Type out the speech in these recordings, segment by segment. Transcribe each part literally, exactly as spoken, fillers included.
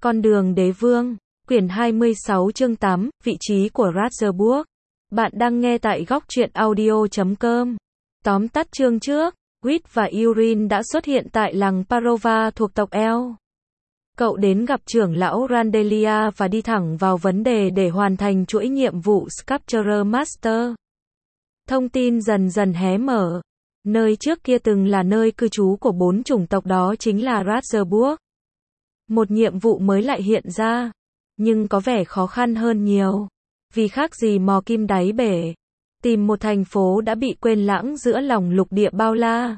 Con đường đế vương, quyển hai mươi sáu chương tám, vị trí của Ratzeburg. Bạn đang nghe tại góc truyện audio chấm com. Tóm tắt chương trước, Wit và Urin đã xuất hiện tại làng Parova thuộc tộc El. Cậu đến gặp trưởng lão Randelia và đi thẳng vào vấn đề để hoàn thành chuỗi nhiệm vụ Sculpture Master. Thông tin dần dần hé mở. Nơi trước kia từng là nơi cư trú của bốn chủng tộc đó chính là Ratzeburg. Một nhiệm vụ mới lại hiện ra, nhưng có vẻ khó khăn hơn nhiều. Vì khác gì mò kim đáy bể, tìm một thành phố đã bị quên lãng giữa lòng lục địa bao la.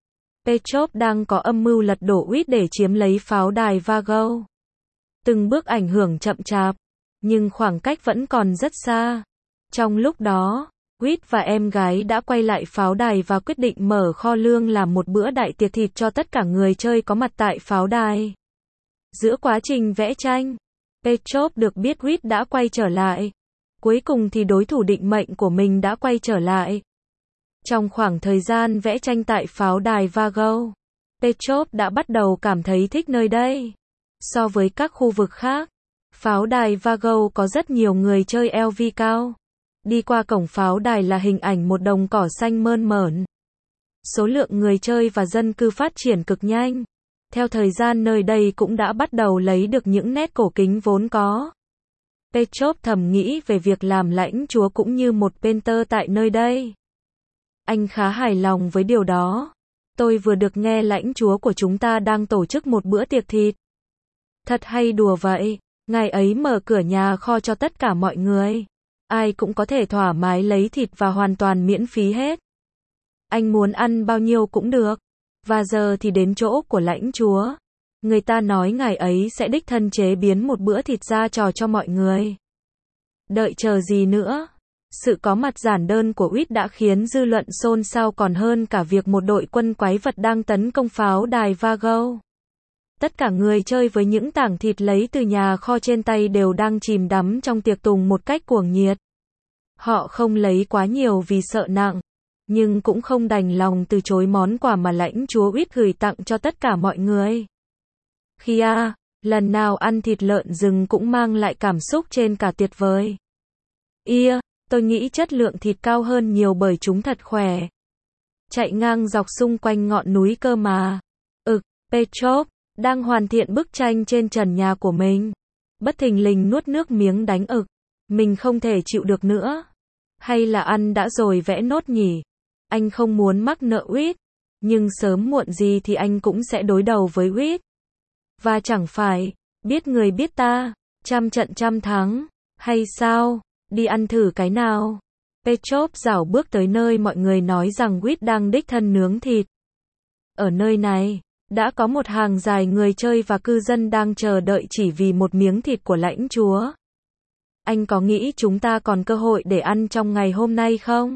Petrov đang có âm mưu lật đổ Wit để chiếm lấy pháo đài Vago. Từng bước ảnh hưởng chậm chạp, nhưng khoảng cách vẫn còn rất xa. Trong lúc đó, Wit và em gái đã quay lại pháo đài và quyết định mở kho lương làm một bữa đại tiệc thịt cho tất cả người chơi có mặt tại pháo đài. Giữa quá trình vẽ tranh, Petrov được biết Wit đã quay trở lại. Cuối cùng thì đối thủ định mệnh của mình đã quay trở lại. Trong khoảng thời gian vẽ tranh tại pháo đài Vago, Petrov đã bắt đầu cảm thấy thích nơi đây. So với các khu vực khác, pháo đài Vago có rất nhiều người chơi lờ vê cao. Đi qua cổng pháo đài là hình ảnh một đồng cỏ xanh mơn mởn. Số lượng người chơi và dân cư phát triển cực nhanh. Theo thời gian nơi đây cũng đã bắt đầu lấy được những nét cổ kính vốn có. Petrov thầm nghĩ về việc làm lãnh chúa cũng như một painter tại nơi đây. Anh khá hài lòng với điều đó. Tôi vừa được nghe lãnh chúa của chúng ta đang tổ chức một bữa tiệc thịt. Thật hay đùa vậy, ngày ấy mở cửa nhà kho cho tất cả mọi người. Ai cũng có thể thoải mái lấy thịt và hoàn toàn miễn phí hết. Anh muốn ăn bao nhiêu cũng được. Và giờ thì đến chỗ của lãnh chúa. Người ta nói ngày ấy sẽ đích thân chế biến một bữa thịt ra trò cho mọi người. Đợi chờ gì nữa? Sự có mặt giản đơn của Wit đã khiến dư luận xôn xao còn hơn cả việc một đội quân quái vật đang tấn công pháo đài Vago. Tất cả người chơi với những tảng thịt lấy từ nhà kho trên tay đều đang chìm đắm trong tiệc tùng một cách cuồng nhiệt. Họ không lấy quá nhiều vì sợ nặng, nhưng cũng không đành lòng từ chối món quà mà lãnh chúa Wit gửi tặng cho tất cả mọi người. Khi à, lần nào ăn thịt lợn rừng cũng mang lại cảm xúc trên cả tuyệt vời. Ia, tôi nghĩ chất lượng thịt cao hơn nhiều bởi chúng thật khỏe. Chạy ngang dọc xung quanh ngọn núi cơ mà. Ực, Petrov đang hoàn thiện bức tranh trên trần nhà của mình. Bất thình lình nuốt nước miếng đánh ực. Mình không thể chịu được nữa. Hay là ăn đã rồi vẽ nốt nhỉ? Anh không muốn mắc nợ Wit, nhưng sớm muộn gì thì anh cũng sẽ đối đầu với Wit. Và chẳng phải, biết người biết ta, trăm trận trăm thắng, hay sao? Đi ăn thử cái nào. Petrov dảo bước tới nơi mọi người nói rằng Wit đang đích thân nướng thịt. Ở nơi này, đã có một hàng dài người chơi và cư dân đang chờ đợi chỉ vì một miếng thịt của lãnh chúa. Anh có nghĩ chúng ta còn cơ hội để ăn trong ngày hôm nay không?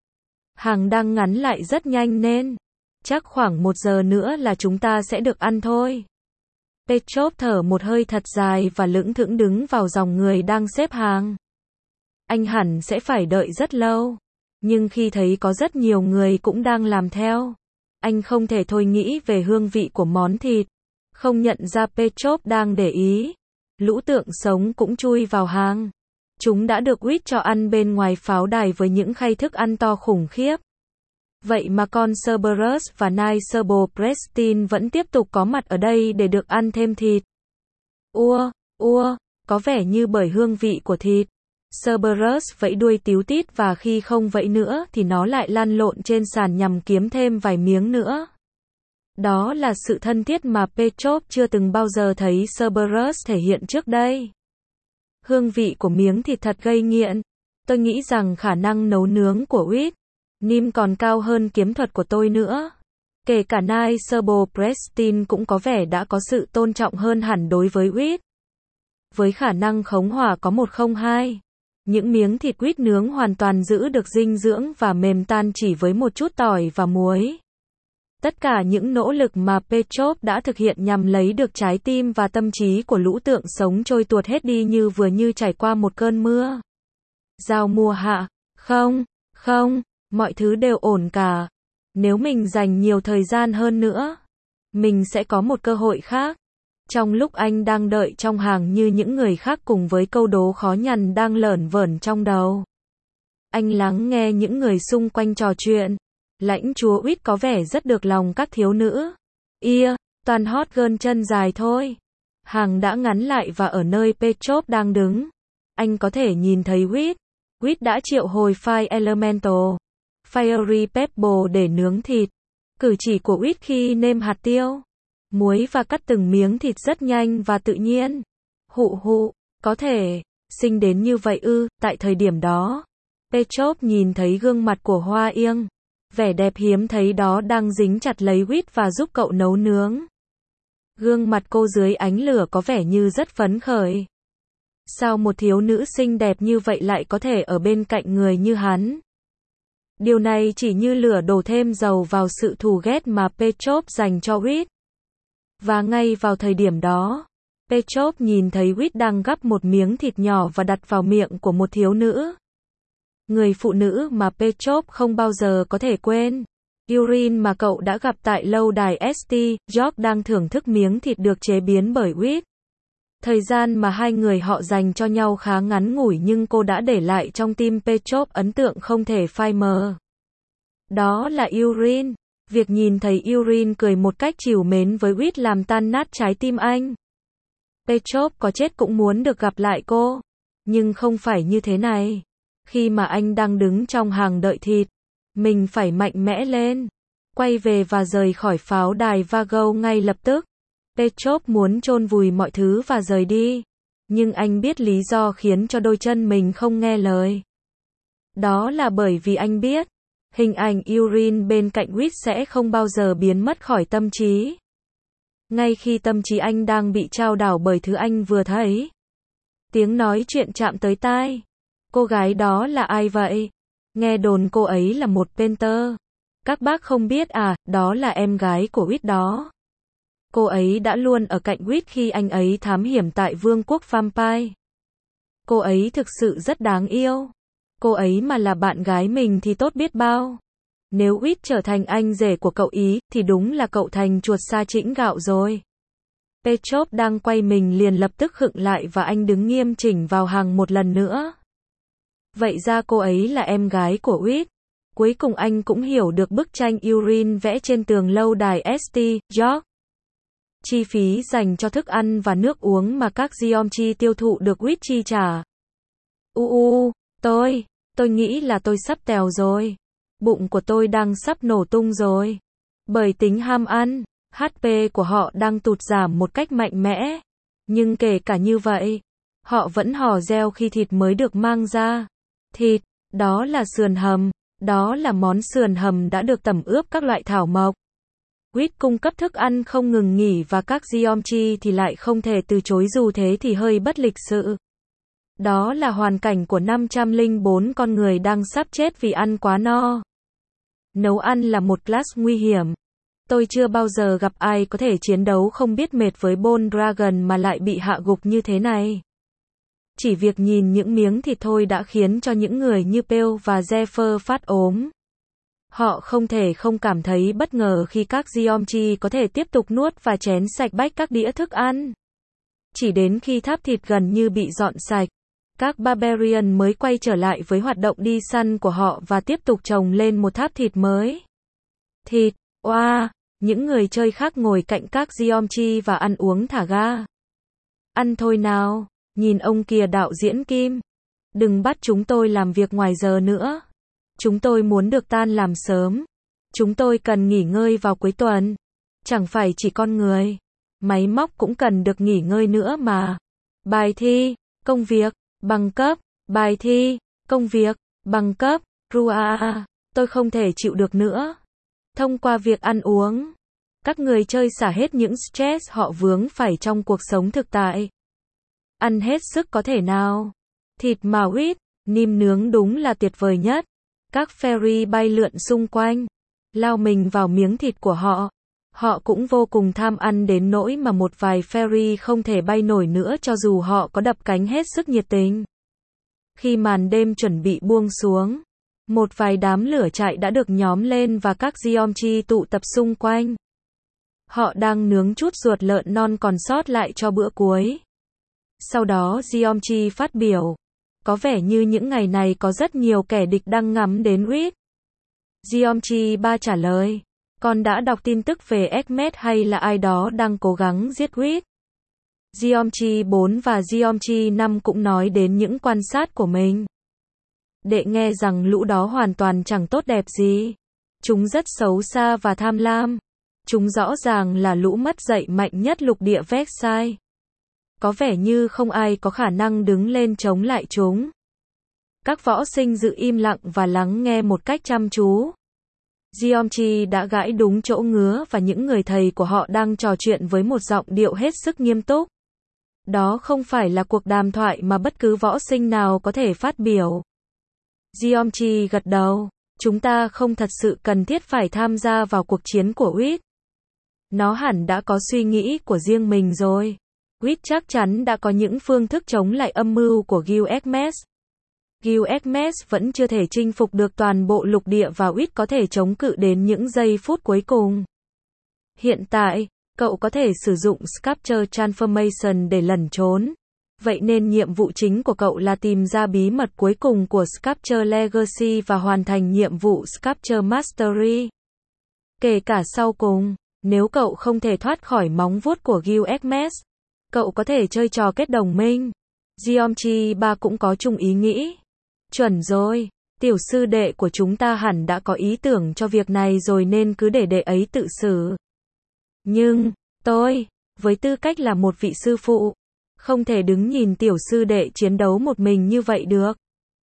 Hàng đang ngắn lại rất nhanh nên, chắc khoảng một giờ nữa là chúng ta sẽ được ăn thôi. Petrov thở một hơi thật dài và lững thững đứng vào dòng người đang xếp hàng. Anh hẳn sẽ phải đợi rất lâu. Nhưng khi thấy có rất nhiều người cũng đang làm theo, anh không thể thôi nghĩ về hương vị của món thịt. Không nhận ra Petrov đang để ý. Lũ tượng sống cũng chui vào hàng. Chúng đã được Wit cho ăn bên ngoài pháo đài với những khay thức ăn to khủng khiếp. Vậy mà con Cerberus và nai Cerberus vẫn tiếp tục có mặt ở đây để được ăn thêm thịt. Ua, ua, có vẻ như bởi hương vị của thịt. Cerberus vẫy đuôi tíu tít và khi không vẫy nữa thì nó lại lăn lộn trên sàn nhằm kiếm thêm vài miếng nữa. Đó là sự thân thiết mà Petrov chưa từng bao giờ thấy Cerberus thể hiện trước đây. Hương vị của miếng thịt thật gây nghiện. Tôi nghĩ rằng khả năng nấu nướng của Wit, Nim còn cao hơn kiếm thuật của tôi nữa. Kể cả nai Cerberus cũng có vẻ đã có sự tôn trọng hơn hẳn đối với Wit. Với khả năng khống hỏa có một không hai, những miếng thịt Wit nướng hoàn toàn giữ được dinh dưỡng và mềm tan chỉ với một chút tỏi và muối. Tất cả những nỗ lực mà Petrov đã thực hiện nhằm lấy được trái tim và tâm trí của lũ tượng sống trôi tuột hết đi như vừa như trải qua một cơn mưa. Giao mùa hạ, không, không, mọi thứ đều ổn cả. Nếu mình dành nhiều thời gian hơn nữa, mình sẽ có một cơ hội khác. Trong lúc anh đang đợi trong hàng như những người khác cùng với câu đố khó nhằn đang lởn vởn trong đầu. Anh lắng nghe những người xung quanh trò chuyện. Lãnh chúa Uýt có vẻ rất được lòng các thiếu nữ. Ia, toàn hot girl chân dài thôi. Hàng đã ngắn lại và ở nơi Petrov đang đứng. Anh có thể nhìn thấy Uýt. Uýt đã triệu hồi Fire Elemental, Fiery Pebble để nướng thịt. Cử chỉ của Uýt khi nêm hạt tiêu, muối và cắt từng miếng thịt rất nhanh và tự nhiên. Hụ hụ, có thể, sinh đến như vậy ư, tại thời điểm đó. Petrov nhìn thấy gương mặt của Hoa Yên. Vẻ đẹp hiếm thấy đó đang dính chặt lấy Uýt và giúp cậu nấu nướng. Gương mặt cô dưới ánh lửa có vẻ như rất phấn khởi. Sao một thiếu nữ xinh đẹp như vậy lại có thể ở bên cạnh người như hắn? Điều này chỉ như lửa đổ thêm dầu vào sự thù ghét mà Petrov dành cho Uýt. Và ngay vào thời điểm đó, Petrov nhìn thấy Uýt đang gắp một miếng thịt nhỏ và đặt vào miệng của một thiếu nữ. Người phụ nữ mà Petrov không bao giờ có thể quên. Irene mà cậu đã gặp tại lâu đài ét tê, George đang thưởng thức miếng thịt được chế biến bởi Uýt. Thời gian mà hai người họ dành cho nhau khá ngắn ngủi nhưng cô đã để lại trong tim Petrov ấn tượng không thể phai mờ. Đó là Irene. Việc nhìn thấy Irene cười một cách trìu mến với Uýt làm tan nát trái tim anh. Petrov có chết cũng muốn được gặp lại cô. Nhưng không phải như thế này. Khi mà anh đang đứng trong hàng đợi thịt, mình phải mạnh mẽ lên. Quay về và rời khỏi pháo đài Vago ngay lập tức. Petrov muốn chôn vùi mọi thứ và rời đi. Nhưng anh biết lý do khiến cho đôi chân mình không nghe lời. Đó là bởi vì anh biết, hình ảnh Irene bên cạnh Uýt sẽ không bao giờ biến mất khỏi tâm trí. Ngay khi tâm trí anh đang bị trao đảo bởi thứ anh vừa thấy. Tiếng nói chuyện chạm tới tai. Cô gái đó là ai vậy? Nghe đồn cô ấy là một painter. Các bác không biết à, đó là em gái của Uýt đó. Cô ấy đã luôn ở cạnh Uýt khi anh ấy thám hiểm tại vương quốc Vampire. Cô ấy thực sự rất đáng yêu. Cô ấy mà là bạn gái mình thì tốt biết bao. Nếu Uýt trở thành anh rể của cậu ý, thì đúng là cậu thành chuột sa chĩnh gạo rồi. Petrov đang quay mình liền lập tức khựng lại và anh đứng nghiêm chỉnh vào hàng một lần nữa. Vậy ra cô ấy là em gái của Uýt. Cuối cùng anh cũng hiểu được bức tranh Irene vẽ trên tường lâu đài ét tê, George. Chi phí dành cho thức ăn và nước uống mà các Giomchi tiêu thụ được Uýt chi trả. U u, tôi, tôi nghĩ là tôi sắp tèo rồi. Bụng của tôi đang sắp nổ tung rồi. Bởi tính ham ăn, hát pê của họ đang tụt giảm một cách mạnh mẽ. Nhưng kể cả như vậy, họ vẫn hò reo khi thịt mới được mang ra. Thịt, đó là sườn hầm, đó là món sườn hầm đã được tẩm ướp các loại thảo mộc. Uýt cung cấp thức ăn không ngừng nghỉ và các Giomchi thì lại không thể từ chối dù thế thì hơi bất lịch sự. Đó là hoàn cảnh của năm trăm lẻ bốn con người đang sắp chết vì ăn quá no. Nấu ăn là một class nguy hiểm. Tôi chưa bao giờ gặp ai có thể chiến đấu không biết mệt với Bone Dragon mà lại bị hạ gục như thế này. Chỉ việc nhìn những miếng thịt thôi đã khiến cho những người như Pale và Zephyr phát ốm. Họ không thể không cảm thấy bất ngờ khi các Giomchi có thể tiếp tục nuốt và chén sạch bách các đĩa thức ăn. Chỉ đến khi tháp thịt gần như bị dọn sạch, các Barbarian mới quay trở lại với hoạt động đi săn của họ và tiếp tục trồng lên một tháp thịt mới. Thịt, oa, wow, những người chơi khác ngồi cạnh các Giomchi và ăn uống thả ga. Ăn thôi nào, nhìn ông kìa đạo diễn Kim. Đừng bắt chúng tôi làm việc ngoài giờ nữa. Chúng tôi muốn được tan làm sớm. Chúng tôi cần nghỉ ngơi vào cuối tuần. Chẳng phải chỉ con người. Máy móc cũng cần được nghỉ ngơi nữa mà. Bài thi, công việc, bằng cấp, bài thi, công việc, bằng cấp, rua, tôi không thể chịu được nữa. Thông qua việc ăn uống, các người chơi xả hết những stress họ vướng phải trong cuộc sống thực tại. Ăn hết sức có thể nào. Thịt mà Uýt, nim nướng đúng là tuyệt vời nhất. Các fairy bay lượn xung quanh, lao mình vào miếng thịt của họ. Họ cũng vô cùng tham ăn đến nỗi mà một vài fairy không thể bay nổi nữa cho dù họ có đập cánh hết sức nhiệt tình. Khi màn đêm chuẩn bị buông xuống, một vài đám lửa trại đã được nhóm lên và các Giomchi tụ tập xung quanh. Họ đang nướng chút ruột lợn non còn sót lại cho bữa cuối. Sau đó Jeomchi phát biểu. Có vẻ như những ngày này có rất nhiều kẻ địch đang ngắm đến Reed. Jeomchi ba trả lời. Con đã đọc tin tức về Ahmed hay là ai đó đang cố gắng giết Reed? Jeomchi bốn và Jeomchi năm cũng nói đến những quan sát của mình. Đệ nghe rằng lũ đó hoàn toàn chẳng tốt đẹp gì. Chúng rất xấu xa và tham lam. Chúng rõ ràng là lũ mất dạy mạnh nhất lục địa Versailles. Có vẻ như không ai có khả năng đứng lên chống lại chúng. Các võ sinh giữ im lặng và lắng nghe một cách chăm chú. Jeomchi đã gãi đúng chỗ ngứa và những người thầy của họ đang trò chuyện với một giọng điệu hết sức nghiêm túc. Đó không phải là cuộc đàm thoại mà bất cứ võ sinh nào có thể phát biểu. Jeomchi gật đầu. Chúng ta không thật sự cần thiết phải tham gia vào cuộc chiến của Reed. Nó hẳn đã có suy nghĩ của riêng mình rồi. Reed chắc chắn đã có những phương thức chống lại âm mưu của Gilgamesh. Gilgamesh vẫn chưa thể chinh phục được toàn bộ lục địa và Reed có thể chống cự đến những giây phút cuối cùng. Hiện tại, cậu có thể sử dụng Sculpture Transformation để lẩn trốn. Vậy nên nhiệm vụ chính của cậu là tìm ra bí mật cuối cùng của Sculpture Legacy và hoàn thành nhiệm vụ Sculpture Mastery. Kể cả sau cùng, nếu cậu không thể thoát khỏi móng vuốt của Gilgamesh, cậu có thể chơi trò kết đồng minh. Jeomchi ba cũng có chung ý nghĩ. Chuẩn rồi, tiểu sư đệ của chúng ta hẳn đã có ý tưởng cho việc này rồi nên cứ để đệ ấy tự xử. Nhưng, tôi, với tư cách là một vị sư phụ, không thể đứng nhìn tiểu sư đệ chiến đấu một mình như vậy được.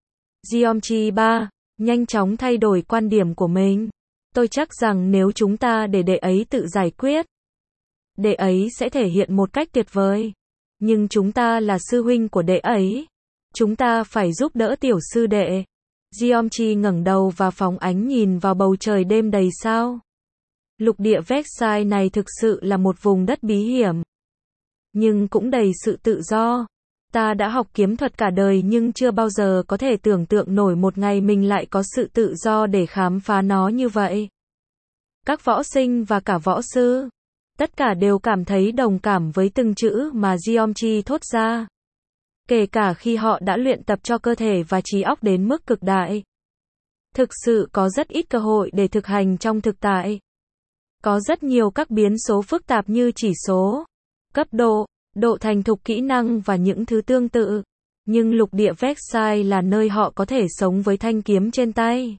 Jeomchi ba, nhanh chóng thay đổi quan điểm của mình. Tôi chắc rằng nếu chúng ta để đệ ấy tự giải quyết, đệ ấy sẽ thể hiện một cách tuyệt vời. Nhưng chúng ta là sư huynh của đệ ấy. Chúng ta phải giúp đỡ tiểu sư đệ. Jeomchi ngẩng đầu và phóng ánh nhìn vào bầu trời đêm đầy sao. Lục địa Versailles này thực sự là một vùng đất bí hiểm. Nhưng cũng đầy sự tự do. Ta đã học kiếm thuật cả đời nhưng chưa bao giờ có thể tưởng tượng nổi một ngày mình lại có sự tự do để khám phá nó như vậy. Các võ sinh và cả võ sư, tất cả đều cảm thấy đồng cảm với từng chữ mà Jeomchi thốt ra. Kể cả khi họ đã luyện tập cho cơ thể và trí óc đến mức cực đại. Thực sự có rất ít cơ hội để thực hành trong thực tại. Có rất nhiều các biến số phức tạp như chỉ số, cấp độ, độ thành thục kỹ năng và những thứ tương tự. Nhưng lục địa Versailles là nơi họ có thể sống với thanh kiếm trên tay.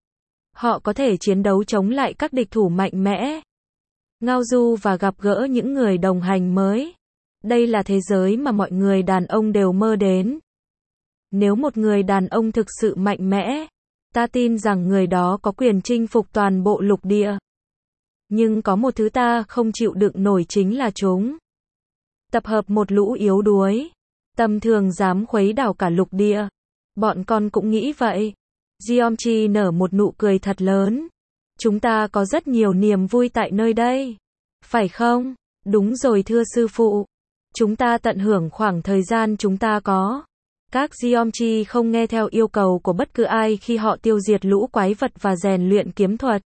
Họ có thể chiến đấu chống lại các địch thủ mạnh mẽ. Ngao du và gặp gỡ những người đồng hành mới. Đây là thế giới mà mọi người đàn ông đều mơ đến. Nếu một người đàn ông thực sự mạnh mẽ, ta tin rằng người đó có quyền chinh phục toàn bộ lục địa. Nhưng có một thứ ta không chịu đựng nổi chính là chúng. Tập hợp một lũ yếu đuối, tầm thường dám khuấy đảo cả lục địa. Bọn con cũng nghĩ vậy. Jeomchi nở một nụ cười thật lớn. Chúng ta có rất nhiều niềm vui tại nơi đây. Phải không? Đúng rồi thưa sư phụ. Chúng ta tận hưởng khoảng thời gian chúng ta có. Các Jeomchi không nghe theo yêu cầu của bất cứ ai khi họ tiêu diệt lũ quái vật và rèn luyện kiếm thuật.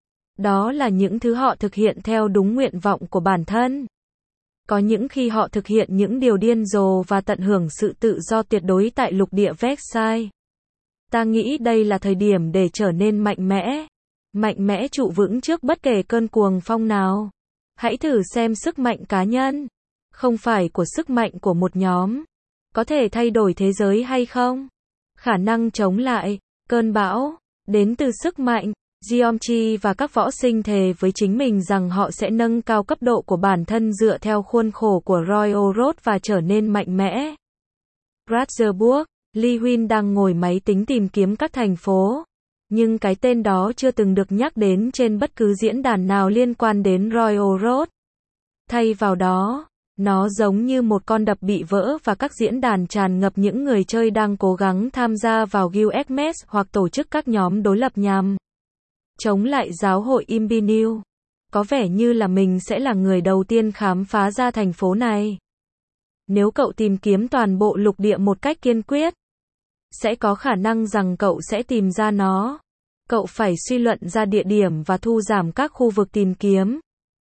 Đó là những thứ họ thực hiện theo đúng nguyện vọng của bản thân. Có những khi họ thực hiện những điều điên rồ và tận hưởng sự tự do tuyệt đối tại lục địa Versailles. Ta nghĩ đây là thời điểm để trở nên mạnh mẽ. Mạnh mẽ trụ vững trước bất kể cơn cuồng phong nào. Hãy thử xem sức mạnh cá nhân, không phải của sức mạnh của một nhóm, có thể thay đổi thế giới hay không? Khả năng chống lại cơn bão đến từ sức mạnh. Jeomchi và các võ sinh thề với chính mình rằng họ sẽ nâng cao cấp độ của bản thân dựa theo khuôn khổ của Royal Road và trở nên mạnh mẽ. Ratzeburg, Li Huynh đang ngồi máy tính tìm kiếm các thành phố. Nhưng cái tên đó chưa từng được nhắc đến trên bất cứ diễn đàn nào liên quan đến Royal Road. Thay vào đó, nó giống như một con đập bị vỡ và các diễn đàn tràn ngập những người chơi đang cố gắng tham gia vào Gilgamesh hoặc tổ chức các nhóm đối lập nhằm chống lại giáo hội Imbinil. Có vẻ như là mình sẽ là người đầu tiên khám phá ra thành phố này. Nếu cậu tìm kiếm toàn bộ lục địa một cách kiên quyết, sẽ có khả năng rằng cậu sẽ tìm ra nó. Cậu phải suy luận ra địa điểm và thu giảm các khu vực tìm kiếm.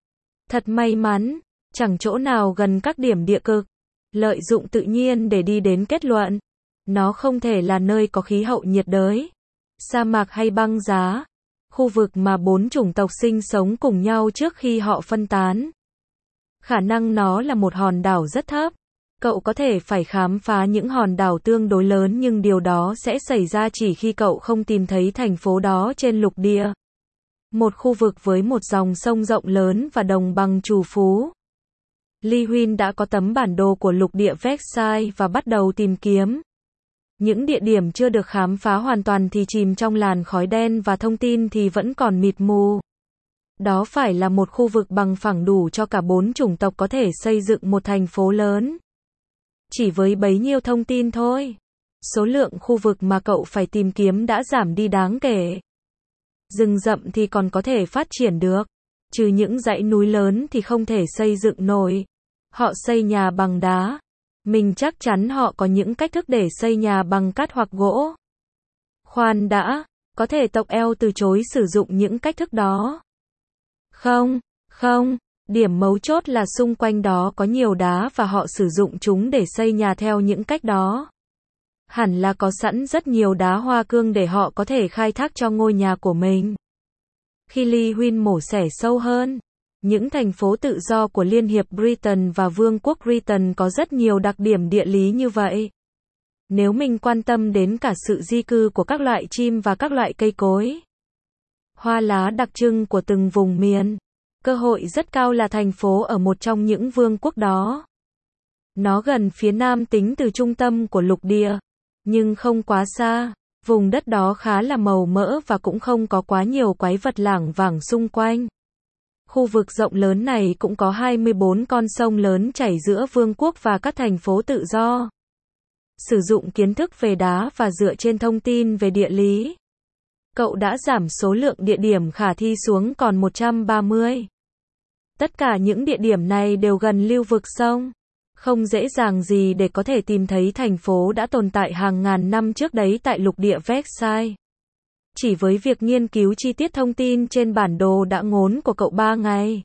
Thật may mắn, chẳng chỗ nào gần các điểm địa cực. Lợi dụng tự nhiên để đi đến kết luận. Nó không thể là nơi có khí hậu nhiệt đới, sa mạc hay băng giá. Khu vực mà bốn chủng tộc sinh sống cùng nhau trước khi họ phân tán. Khả năng nó là một hòn đảo rất thấp. Cậu có thể phải khám phá những hòn đảo tương đối lớn, nhưng điều đó sẽ xảy ra chỉ khi cậu không tìm thấy thành phố đó trên lục địa. Một khu vực với một dòng sông rộng lớn và đồng bằng trù phú. Lee Huynh đã có tấm bản đồ của lục địa Versailles và bắt đầu tìm kiếm. Những địa điểm chưa được khám phá hoàn toàn thì chìm trong làn khói đen và thông tin thì vẫn còn mịt mù. Đó phải là một khu vực bằng phẳng đủ cho cả bốn chủng tộc có thể xây dựng một thành phố lớn. Chỉ với bấy nhiêu thông tin thôi, số lượng khu vực mà cậu phải tìm kiếm đã giảm đi đáng kể. Rừng rậm thì còn có thể phát triển được, trừ những dãy núi lớn thì không thể xây dựng nổi. Họ xây nhà bằng đá. Mình chắc chắn họ có những cách thức để xây nhà bằng cát hoặc gỗ. Khoan đã, có thể tộc eo từ chối sử dụng những cách thức đó. Không, không, điểm mấu chốt là xung quanh đó có nhiều đá và họ sử dụng chúng để xây nhà theo những cách đó. Hẳn là có sẵn rất nhiều đá hoa cương để họ có thể khai thác cho ngôi nhà của mình. Khi Lee Huynh mổ xẻ sâu hơn, những thành phố tự do của Liên hiệp Britain và Vương quốc Britain có rất nhiều đặc điểm địa lý như vậy. Nếu mình quan tâm đến cả sự di cư của các loại chim và các loại cây cối, hoa lá đặc trưng của từng vùng miền, cơ hội rất cao là thành phố ở một trong những vương quốc đó. Nó gần phía nam tính từ trung tâm của lục địa, nhưng không quá xa. Vùng đất đó khá là màu mỡ và cũng không có quá nhiều quái vật lảng vảng xung quanh. Khu vực rộng lớn này cũng có hai mươi bốn con sông lớn chảy giữa vương quốc và các thành phố tự do. Sử dụng kiến thức về đá và dựa trên thông tin về địa lý, cậu đã giảm số lượng địa điểm khả thi xuống còn một trăm ba mươi. Tất cả những địa điểm này đều gần lưu vực sông. Không dễ dàng gì để có thể tìm thấy thành phố đã tồn tại hàng ngàn năm trước đấy tại lục địa Versailles. Chỉ với việc nghiên cứu chi tiết thông tin trên bản đồ đã ngốn của cậu ba ngày.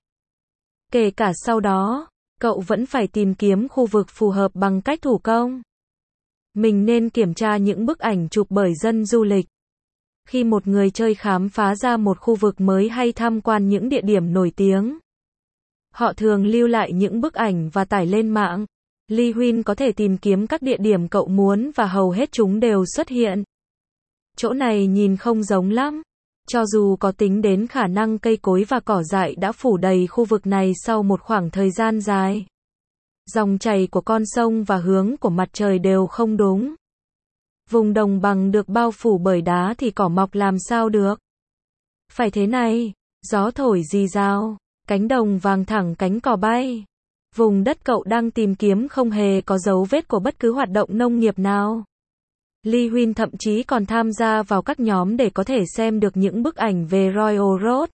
Kể cả sau đó, cậu vẫn phải tìm kiếm khu vực phù hợp bằng cách thủ công. Mình nên kiểm tra những bức ảnh chụp bởi dân du lịch. Khi một người chơi khám phá ra một khu vực mới hay tham quan những địa điểm nổi tiếng, họ thường lưu lại những bức ảnh và tải lên mạng. Lee Huynh có thể tìm kiếm các địa điểm cậu muốn và hầu hết chúng đều xuất hiện. Chỗ này nhìn không giống lắm. Cho dù có tính đến khả năng cây cối và cỏ dại đã phủ đầy khu vực này sau một khoảng thời gian dài. Dòng chảy của con sông và hướng của mặt trời đều không đúng. Vùng đồng bằng được bao phủ bởi đá thì cỏ mọc làm sao được. Phải thế này, gió thổi rì rào, cánh đồng vàng thẳng cánh cỏ bay. Vùng đất cậu đang tìm kiếm không hề có dấu vết của bất cứ hoạt động nông nghiệp nào. Lee Huynh thậm chí còn tham gia vào các nhóm để có thể xem được những bức ảnh về Royal Road.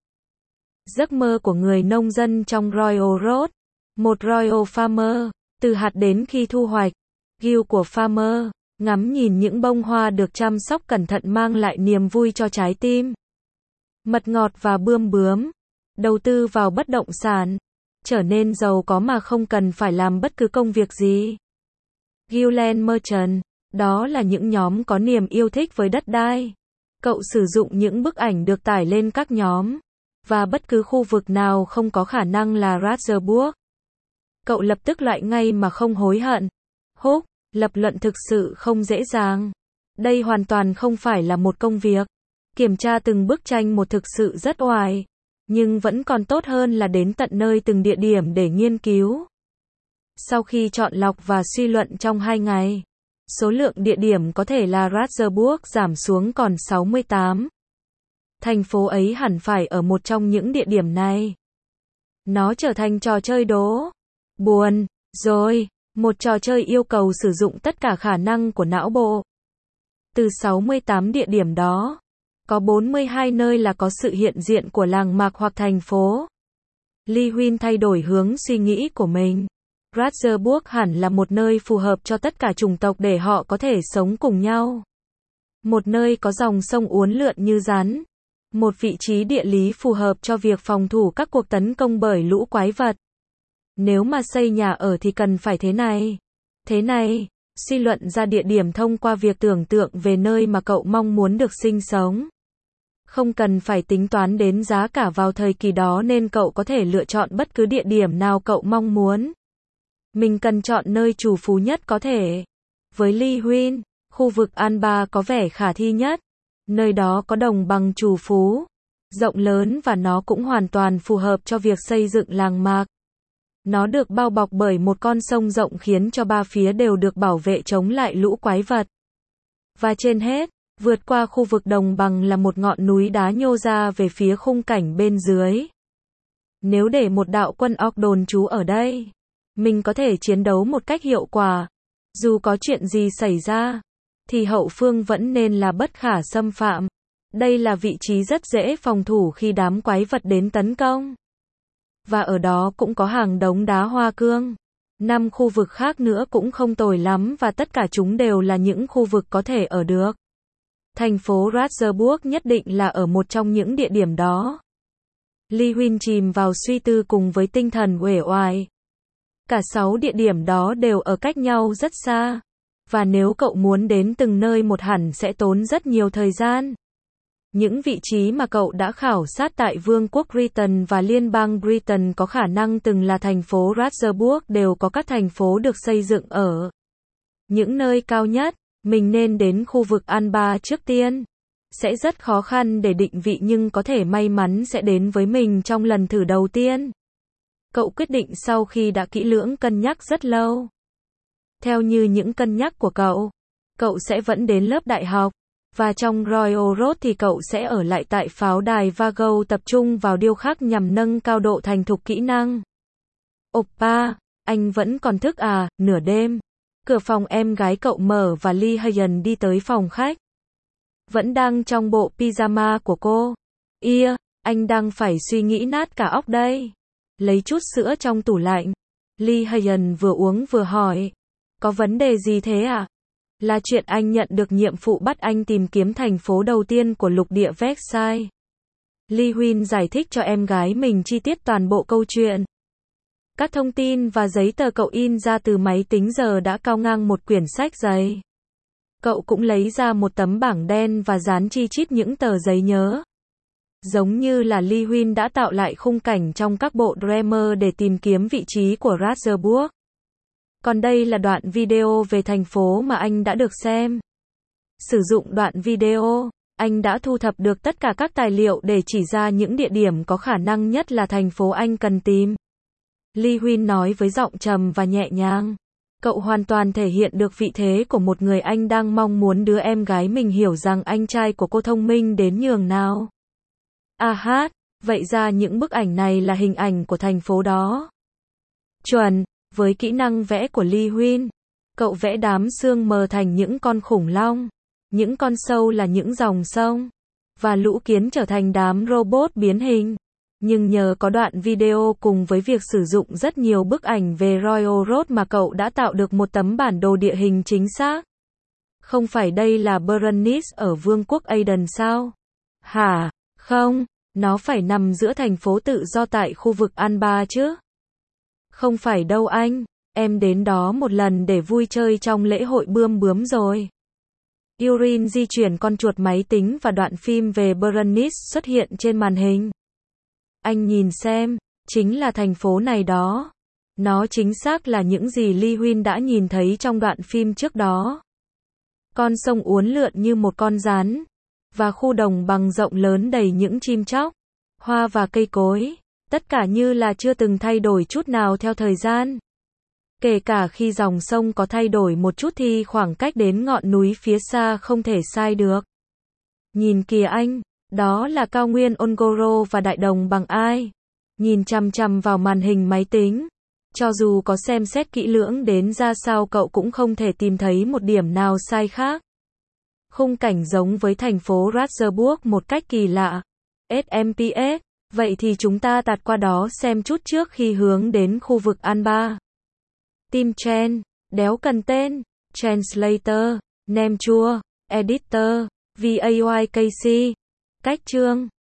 Giấc mơ của người nông dân trong Royal Road. Một Royal Farmer, từ hạt đến khi thu hoạch. Guild của Farmer, ngắm nhìn những bông hoa được chăm sóc cẩn thận mang lại niềm vui cho trái tim. Mật ngọt và bươm bướm. Đầu tư vào bất động sản. Trở nên giàu có mà không cần phải làm bất cứ công việc gì. Guild Merchant. Đó là những nhóm có niềm yêu thích với đất đai. Cậu sử dụng những bức ảnh được tải lên các nhóm. Và bất cứ khu vực nào không có khả năng là Ratzeburg. Cậu lập tức loại ngay mà không hối hận. Húc, lập luận thực sự không dễ dàng. Đây hoàn toàn không phải là một công việc. Kiểm tra từng bức tranh một thực sự rất oải. Nhưng vẫn còn tốt hơn là đến tận nơi từng địa điểm để nghiên cứu. Sau khi chọn lọc và suy luận trong hai ngày, số lượng địa điểm có thể là Ratzeburg giảm xuống còn sáu mươi tám. Thành phố ấy hẳn phải ở một trong những địa điểm này. Nó trở thành trò chơi đố. Buồn, rồi, một trò chơi yêu cầu sử dụng tất cả khả năng của não bộ. Từ sáu mươi tám địa điểm đó, có bốn mươi hai nơi là có sự hiện diện của làng mạc hoặc thành phố. Lee Huynh thay đổi hướng suy nghĩ của mình. Ratzeburg hẳn là một nơi phù hợp cho tất cả chủng tộc để họ có thể sống cùng nhau. Một nơi có dòng sông uốn lượn như rắn. Một vị trí địa lý phù hợp cho việc phòng thủ các cuộc tấn công bởi lũ quái vật. Nếu mà xây nhà ở thì cần phải thế này. Thế này, suy luận ra địa điểm thông qua việc tưởng tượng về nơi mà cậu mong muốn được sinh sống. Không cần phải tính toán đến giá cả vào thời kỳ đó nên cậu có thể lựa chọn bất cứ địa điểm nào cậu mong muốn. Mình cần chọn nơi trù phú nhất có thể. Với Lee Huynh, khu vực Anbar có vẻ khả thi nhất. Nơi đó có đồng bằng trù phú, rộng lớn và nó cũng hoàn toàn phù hợp cho việc xây dựng làng mạc. Nó được bao bọc bởi một con sông rộng khiến cho ba phía đều được bảo vệ chống lại lũ quái vật. Và trên hết, vượt qua khu vực đồng bằng là một ngọn núi đá nhô ra về phía khung cảnh bên dưới. Nếu để một đạo quân orc đồn trú ở đây, mình có thể chiến đấu một cách hiệu quả. Dù có chuyện gì xảy ra, thì hậu phương vẫn nên là bất khả xâm phạm. Đây là vị trí rất dễ phòng thủ khi đám quái vật đến tấn công. Và ở đó cũng có hàng đống đá hoa cương. Năm khu vực khác nữa cũng không tồi lắm và tất cả chúng đều là những khu vực có thể ở được. Thành phố Ratzeburg nhất định là ở một trong những địa điểm đó. Lee Huynh chìm vào suy tư cùng với tinh thần uể oải. Cả sáu địa điểm đó đều ở cách nhau rất xa. Và nếu cậu muốn đến từng nơi một hẳn sẽ tốn rất nhiều thời gian. Những vị trí mà cậu đã khảo sát tại Vương quốc Britain và Liên bang Britain có khả năng từng là thành phố Ratzeburg đều có các thành phố được xây dựng ở những nơi cao nhất. Mình nên đến khu vực Anbar trước tiên. Sẽ rất khó khăn để định vị nhưng có thể may mắn sẽ đến với mình trong lần thử đầu tiên. Cậu quyết định sau khi đã kỹ lưỡng cân nhắc rất lâu. Theo như những cân nhắc của cậu, cậu sẽ vẫn đến lớp đại học. Và trong Royal Road thì cậu sẽ ở lại tại pháo đài Vago tập trung vào điêu khắc nhằm nâng cao độ thành thục kỹ năng. Oppa, anh vẫn còn thức à, nửa đêm. Cửa phòng em gái cậu mở và Lee Hayen đi tới phòng khách. Vẫn đang trong bộ pyjama của cô. Ia, anh đang phải suy nghĩ nát cả óc đây. Lấy chút sữa trong tủ lạnh. Lee Hayen vừa uống vừa hỏi. Có vấn đề gì thế à? Là chuyện anh nhận được nhiệm vụ bắt anh tìm kiếm thành phố đầu tiên của lục địa Versailles. Lee Huynh giải thích cho em gái mình chi tiết toàn bộ câu chuyện. Các thông tin và giấy tờ cậu in ra từ máy tính giờ đã cao ngang một quyển sách dày. Cậu cũng lấy ra một tấm bảng đen và dán chi chít những tờ giấy nhớ. Giống như là Lee Huynh đã tạo lại khung cảnh trong các bộ Dreamer để tìm kiếm vị trí của Ratzeburg. Còn đây là đoạn video về thành phố mà anh đã được xem. Sử dụng đoạn video, anh đã thu thập được tất cả các tài liệu để chỉ ra những địa điểm có khả năng nhất là thành phố anh cần tìm. Lee Huynh nói với giọng trầm và nhẹ nhàng. Cậu hoàn toàn thể hiện được vị thế của một người anh đang mong muốn đứa em gái mình hiểu rằng anh trai của cô thông minh đến nhường nào. À hát, vậy ra những bức ảnh này là hình ảnh của thành phố đó. Chuẩn, với kỹ năng vẽ của Lee Huynh, cậu vẽ đám sương mờ thành những con khủng long, những con sâu là những dòng sông, và lũ kiến trở thành đám robot biến hình. Nhưng nhờ có đoạn video cùng với việc sử dụng rất nhiều bức ảnh về Royal Road mà cậu đã tạo được một tấm bản đồ địa hình chính xác. Không phải đây là Berenice ở Vương quốc Aden sao? Hả? Không, nó phải nằm giữa thành phố tự do tại khu vực Anbar chứ? Không phải đâu anh, em đến đó một lần để vui chơi trong lễ hội bươm bướm rồi. Urin di chuyển con chuột máy tính và đoạn phim về Berenice xuất hiện trên màn hình. Anh nhìn xem, chính là thành phố này đó. Nó chính xác là những gì Lee Huynh đã nhìn thấy trong đoạn phim trước đó. Con sông uốn lượn như một con rắn. Và khu đồng bằng rộng lớn đầy những chim chóc, hoa và cây cối. Tất cả như là chưa từng thay đổi chút nào theo thời gian. Kể cả khi dòng sông có thay đổi một chút thì khoảng cách đến ngọn núi phía xa không thể sai được. Nhìn kìa anh, đó là cao nguyên Ongoro và đại đồng bằng ai. Nhìn chằm chằm vào màn hình máy tính. Cho dù có xem xét kỹ lưỡng đến ra sao cậu cũng không thể tìm thấy một điểm nào sai khác. Khung cảnh giống với thành phố Ratzeburg một cách kỳ lạ. ét em pê ét, vậy thì chúng ta tạt qua đó xem chút trước khi hướng đến khu vực Anbar. Tim Chen, đéo cần tên, Translator, name chua, Editor, vayk, cách chương.